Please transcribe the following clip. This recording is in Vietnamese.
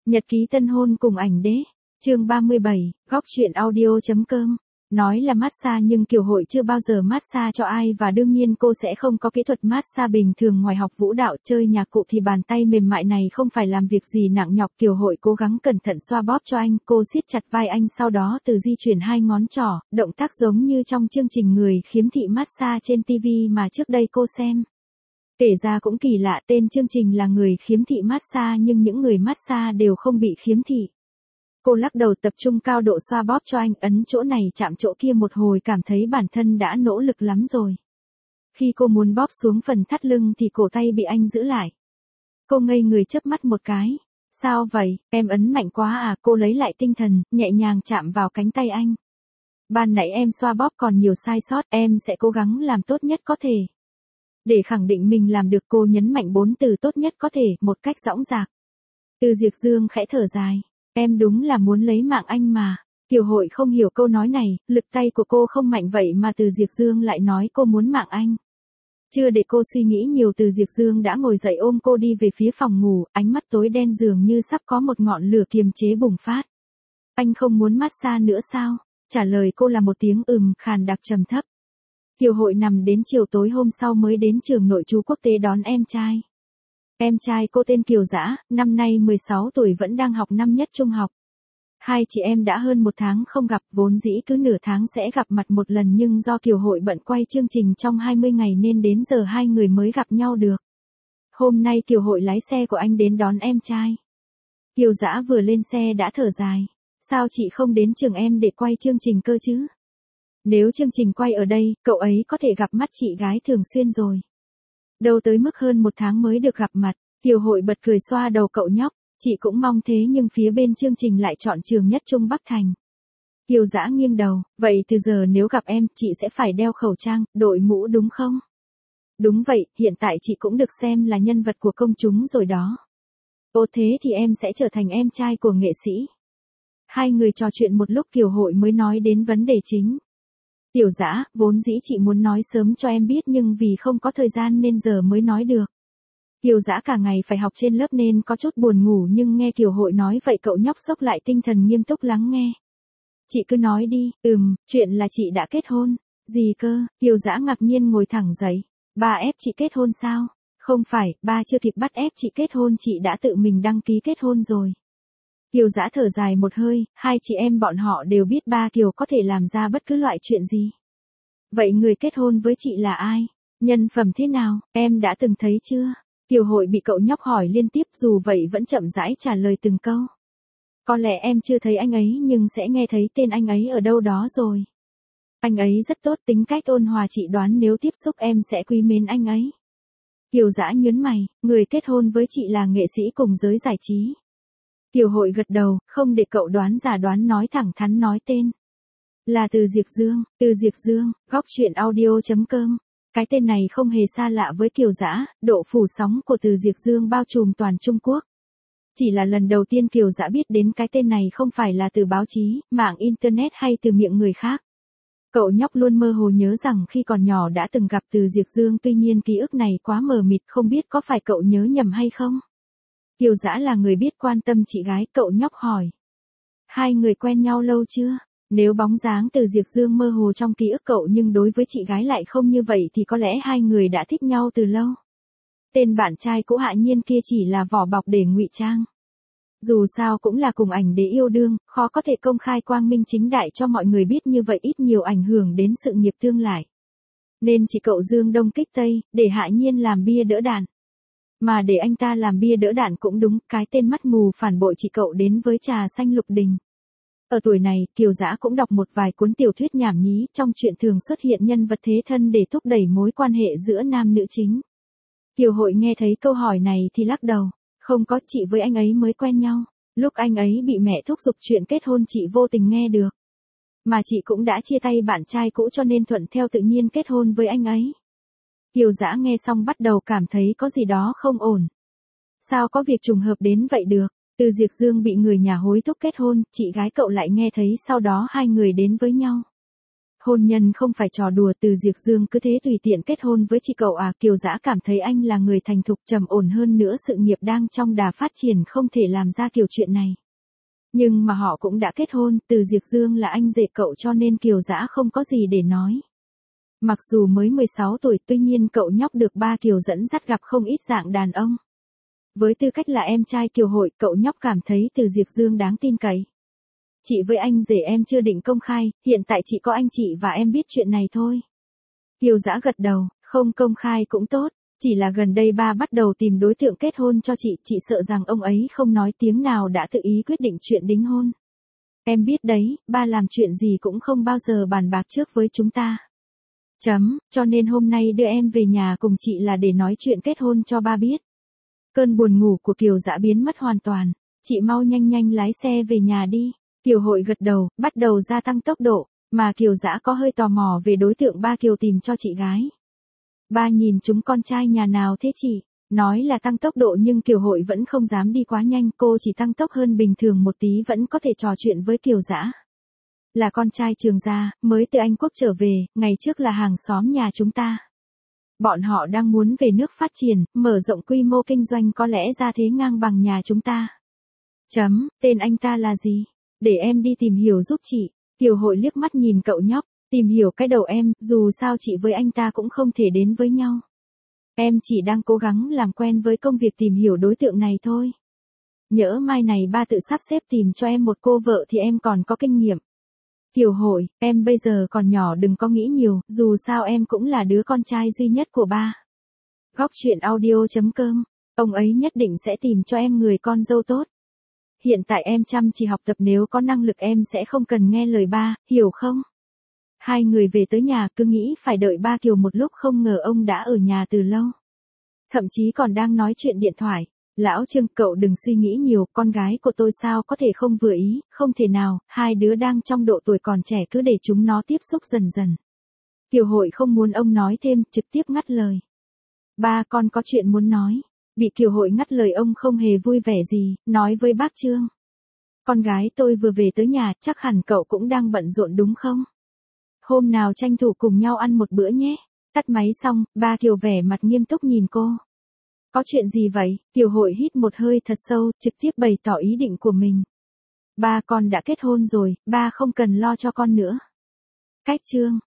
Nhật ký tân hôn cùng ảnh đế. Chương 37, góc truyện audio.com. Nói là massage nhưng Kiều Hội chưa bao giờ massage cho ai và đương nhiên cô sẽ không có kỹ thuật massage bình thường ngoài học vũ đạo chơi nhạc cụ thì bàn tay mềm mại này không phải làm việc gì nặng nhọc. Kiều Hội cố gắng cẩn thận xoa bóp cho anh, cô siết chặt vai anh sau đó từ di chuyển hai ngón trỏ, động tác giống như trong chương trình người khiếm thị massage trên TV mà trước đây cô xem. Kể ra cũng kỳ lạ, tên chương trình là người khiếm thị massage nhưng những người massage đều không bị khiếm thị. Cô lắc đầu tập trung cao độ xoa bóp cho anh, ấn chỗ này chạm chỗ kia một hồi cảm thấy bản thân đã nỗ lực lắm rồi. Khi cô muốn bóp xuống phần thắt lưng thì cổ tay bị anh giữ lại. Cô ngây người chớp mắt một cái. Sao vậy, em ấn mạnh quá à? Cô lấy lại tinh thần, nhẹ nhàng chạm vào cánh tay anh. Ban nãy em xoa bóp còn nhiều sai sót, em sẽ cố gắng làm tốt nhất có thể. Để khẳng định mình làm được cô nhấn mạnh 4 từ tốt nhất có thể, một cách dõng dạc. Từ Diệp Dương khẽ thở dài. Em đúng là muốn lấy mạng anh mà. Kiều Hội không hiểu câu nói này, lực tay của cô không mạnh vậy mà Từ Diệp Dương lại nói cô muốn mạng anh. Chưa để cô suy nghĩ nhiều Từ Diệp Dương đã ngồi dậy ôm cô đi về phía phòng ngủ, ánh mắt tối đen dường như sắp có một ngọn lửa kiềm chế bùng phát. Anh không muốn massage nữa sao? Trả lời cô là một tiếng khàn đặc trầm thấp. Kiều Hội nằm đến chiều tối hôm sau mới đến trường nội trú quốc tế đón em trai. Em trai cô tên Kiều Dã, năm nay 16 tuổi vẫn đang học năm nhất trung học. Hai chị em đã hơn một tháng không gặp, vốn dĩ cứ nửa tháng sẽ gặp mặt một lần nhưng do Kiều Hội bận quay chương trình trong 20 ngày nên đến giờ hai người mới gặp nhau được. Hôm nay Kiều Hội lái xe của anh đến đón em trai. Kiều Dã vừa lên xe đã thở dài. Sao chị không đến trường em để quay chương trình cơ chứ? Nếu chương trình quay ở đây, cậu ấy có thể gặp mắt chị gái thường xuyên rồi. Đâu tới mức hơn một tháng mới được gặp mặt. Kiều Hội bật cười xoa đầu cậu nhóc. Chị cũng mong thế nhưng phía bên chương trình lại chọn trường nhất Trung Bắc Thành. Kiều Dã nghiêng đầu. Vậy từ giờ nếu gặp em, chị sẽ phải đeo khẩu trang, đội mũ đúng không? Đúng vậy, hiện tại chị cũng được xem là nhân vật của công chúng rồi đó. Ô thế thì em sẽ trở thành em trai của nghệ sĩ. Hai người trò chuyện một lúc Kiều Hội mới nói đến vấn đề chính. Tiểu Dã, vốn dĩ chị muốn nói sớm cho em biết nhưng vì không có thời gian nên giờ mới nói được. Kiều Dã cả ngày phải học trên lớp nên có chút buồn ngủ nhưng nghe Kiều Hội nói vậy cậu nhóc xốc lại tinh thần nghiêm túc lắng nghe. Chị cứ nói đi. Chuyện là chị đã kết hôn. Gì cơ? Kiều Dã ngạc nhiên ngồi thẳng dậy. Ba ép chị kết hôn sao? Không phải, ba chưa kịp bắt ép chị kết hôn, chị đã tự mình đăng ký kết hôn rồi. Kiều Dã thở dài một hơi, hai chị em bọn họ đều biết ba Kiều có thể làm ra bất cứ loại chuyện gì. Vậy người kết hôn với chị là ai? Nhân phẩm thế nào, em đã từng thấy chưa? Kiều Hội bị cậu nhóc hỏi liên tiếp dù vậy vẫn chậm rãi trả lời từng câu. Có lẽ em chưa thấy anh ấy nhưng sẽ nghe thấy tên anh ấy ở đâu đó rồi. Anh ấy rất tốt, tính cách ôn hòa, chị đoán nếu tiếp xúc em sẽ quý mến anh ấy. Kiều Dã nhớn mày, người kết hôn với chị là nghệ sĩ cùng giới giải trí. Kiều Hội gật đầu, không để cậu đoán giả đoán nói thẳng thắn nói tên. Là Từ Diệp Dương. Từ Diệp Dương, góc truyện audio.com. Cái tên này không hề xa lạ với Kiều Dã, độ phủ sóng của Từ Diệp Dương bao trùm toàn Trung Quốc. Chỉ là lần đầu tiên Kiều Dã biết đến cái tên này không phải là từ báo chí, mạng internet hay từ miệng người khác. Cậu nhóc luôn mơ hồ nhớ rằng khi còn nhỏ đã từng gặp Từ Diệp Dương, tuy nhiên ký ức này quá mờ mịt, không biết có phải cậu nhớ nhầm hay không. Kiều Dã là người biết quan tâm chị gái, cậu nhóc hỏi. Hai người quen nhau lâu chưa? Nếu bóng dáng Từ Diệp Dương mơ hồ trong ký ức cậu nhưng đối với chị gái lại không như vậy thì có lẽ hai người đã thích nhau từ lâu. Tên bạn trai cũ Hạ Nhiên kia chỉ là vỏ bọc để ngụy trang. Dù sao cũng là cùng ảnh để yêu đương, khó có thể công khai quang minh chính đại cho mọi người biết như vậy ít nhiều ảnh hưởng đến sự nghiệp tương lai. Nên chỉ cậu Dương Đông kích Tây, để Hạ Nhiên làm bia đỡ đạn. Mà để anh ta làm bia đỡ đạn cũng đúng, cái tên mắt mù phản bội chị cậu đến với trà xanh lục đình. Ở tuổi này, Kiều Dã cũng đọc một vài cuốn tiểu thuyết nhảm nhí, trong truyện thường xuất hiện nhân vật thế thân để thúc đẩy mối quan hệ giữa nam nữ chính. Kiều Hội nghe thấy câu hỏi này thì lắc đầu. Không có, chị với anh ấy mới quen nhau. Lúc anh ấy bị mẹ thúc giục chuyện kết hôn chị vô tình nghe được. Mà chị cũng đã chia tay bạn trai cũ cho nên thuận theo tự nhiên kết hôn với anh ấy. Kiều Dã nghe xong bắt đầu cảm thấy có gì đó không ổn. Sao có việc trùng hợp đến vậy được? Từ Diệp Dương bị người nhà hối thúc kết hôn, chị gái cậu lại nghe thấy sau đó hai người đến với nhau. Hôn nhân không phải trò đùa, Từ Diệc Dương cứ thế tùy tiện kết hôn với chị cậu à? Kiều Dã cảm thấy anh là người thành thục trầm ổn, hơn nữa sự nghiệp đang trong đà phát triển, không thể làm ra kiểu chuyện này. Nhưng mà họ cũng đã kết hôn, Từ Diệc Dương là anh rể cậu cho nên Kiều Dã không có gì để nói. Mặc dù mới 16 tuổi, tuy nhiên cậu nhóc được ba Kiều dẫn dắt gặp không ít dạng đàn ông. Với tư cách là em trai Kiều Hội, cậu nhóc cảm thấy Từ Diệc Dương đáng tin cậy. Chị với anh rể em chưa định công khai, hiện tại chỉ có anh chị và em biết chuyện này thôi. Kiều Dã gật đầu, không công khai cũng tốt, chỉ là gần đây ba bắt đầu tìm đối tượng kết hôn cho chị sợ rằng ông ấy không nói tiếng nào đã tự ý quyết định chuyện đính hôn. Em biết đấy, ba làm chuyện gì cũng không bao giờ bàn bạc trước với chúng ta. Cho nên hôm nay đưa em về nhà cùng chị là để nói chuyện kết hôn cho ba biết. Cơn buồn ngủ của Kiều Dã biến mất hoàn toàn, chị mau nhanh lái xe về nhà đi. Kiều Hội gật đầu, bắt đầu gia tăng tốc độ, mà Kiều Dã có hơi tò mò về đối tượng ba Kiều tìm cho chị gái. Ba nhìn chúng con trai nhà nào thế chị? Nói là tăng tốc độ nhưng Kiều Hội vẫn không dám đi quá nhanh, cô chỉ tăng tốc hơn bình thường một tí vẫn có thể trò chuyện với Kiều Dã. Là con trai Trường gia, mới từ Anh Quốc trở về, ngày trước là hàng xóm nhà chúng ta. Bọn họ đang muốn về nước phát triển, mở rộng quy mô kinh doanh, có lẽ ra thế ngang bằng nhà chúng ta. Tên anh ta là gì? Để em đi tìm hiểu giúp chị. Kiều Hội liếc mắt nhìn cậu nhóc, tìm hiểu cái đầu em, dù sao chị với anh ta cũng không thể đến với nhau. Em chỉ đang cố gắng làm quen với công việc tìm hiểu đối tượng này thôi. Nhỡ mai này ba tự sắp xếp tìm cho em một cô vợ thì em còn có kinh nghiệm. Kiều Hội, em bây giờ còn nhỏ đừng có nghĩ nhiều, dù sao em cũng là đứa con trai duy nhất của ba. Góc truyện audio.com, ông ấy nhất định sẽ tìm cho em người con dâu tốt. Hiện tại em chăm chỉ học tập, nếu có năng lực em sẽ không cần nghe lời ba, hiểu không? Hai người về tới nhà cứ nghĩ phải đợi ba Kiều một lúc, không ngờ ông đã ở nhà từ lâu. Thậm chí còn đang nói chuyện điện thoại. Lão Trương, cậu đừng suy nghĩ nhiều, con gái của tôi sao có thể không vừa ý, không thể nào, hai đứa đang trong độ tuổi còn trẻ, cứ để chúng nó tiếp xúc dần dần. Kiều Hội không muốn ông nói thêm, trực tiếp ngắt lời. Ba, con có chuyện muốn nói. Bị Kiều Hội ngắt lời, ông không hề vui vẻ gì, nói với bác Trương. Con gái tôi vừa về tới nhà, chắc hẳn cậu cũng đang bận rộn đúng không? Hôm nào tranh thủ cùng nhau ăn một bữa nhé. Tắt máy xong, ba Kiều vẻ mặt nghiêm túc nhìn cô. Có chuyện gì vậy? Kiều Hội hít một hơi thật sâu, trực tiếp bày tỏ ý định của mình. Ba, con đã kết hôn rồi, ba không cần lo cho con nữa. Cách Trương.